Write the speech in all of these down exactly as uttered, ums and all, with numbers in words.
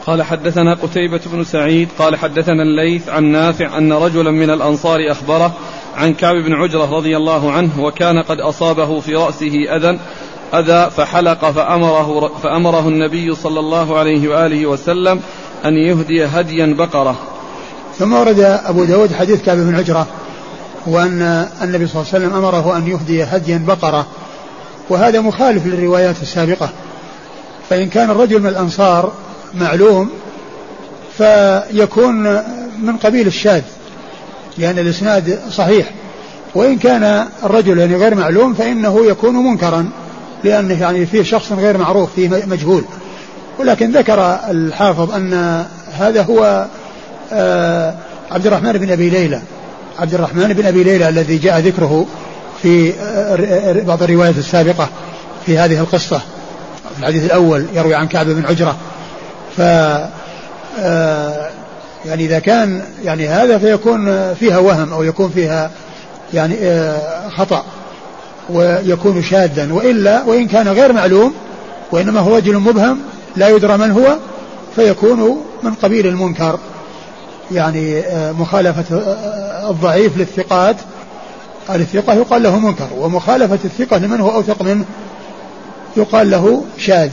قال حدثنا قتيبة بن سعيد قال حدثنا الليث عن نافع أن رجلا من الأنصار أخبره عن كعب بن عجرة رضي الله عنه وكان قد أصابه في رأسه أذى أذى فحلق فأمره, فأمره النبي صلى الله عليه وآله وسلم أن يهدي هديا بقرة. ثم ورد أبو داود حديث كعب بن عجرة وأن النبي صلى الله عليه وسلم أمره أن يهدي هديا بقرة، وهذا مخالف للروايات السابقة. فإن كان الرجل من الأنصار معلوم فيكون من قبيل الشاذ لأن الإسناد صحيح، وإن كان الرجل يعني غير معلوم فإنه يكون منكرا لأنه يعني فيه شخص غير معروف فيه مجهول. ولكن ذكر الحافظ أن هذا هو آه عبد الرحمن بن أبي ليلى عبد الرحمن بن أبي ليلى الذي جاء ذكره في آه بعض الروايات السابقة في هذه القصة. في الحديث الأول يروي عن كعب بن عجرة، ف آه يعني إذا كان يعني هذا فيكون فيها وهم أو يكون فيها يعني آه خطأ ويكون شاذا، وإلا وإن كان غير معلوم وإنما هو رجل مبهم لا يدرى من هو فيكون من قبيل المنكر، يعني مخالفة الضعيف للثقات الثقة يقال له منكر، ومخالفة الثقة لمن هو أوثق منه يقال له شاذ.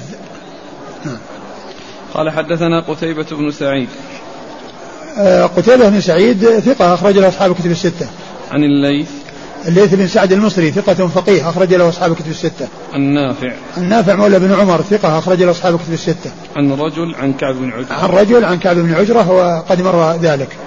قال حدثنا قتيبة بن سعيد. قتيبة بن سعيد ثقة أخرج له أصحاب الكتب الستة. عن الليث الليث بن سعد المصري ثقة فقيه أخرج له أصحاب الكتب الستة. النافع النافع مولى بن عمر ثقة أخرج له أصحاب الكتب الستة. عن رجل عن كعب بن عجرة عن رجل عن كعب بن عجرة وقد مر ذلك.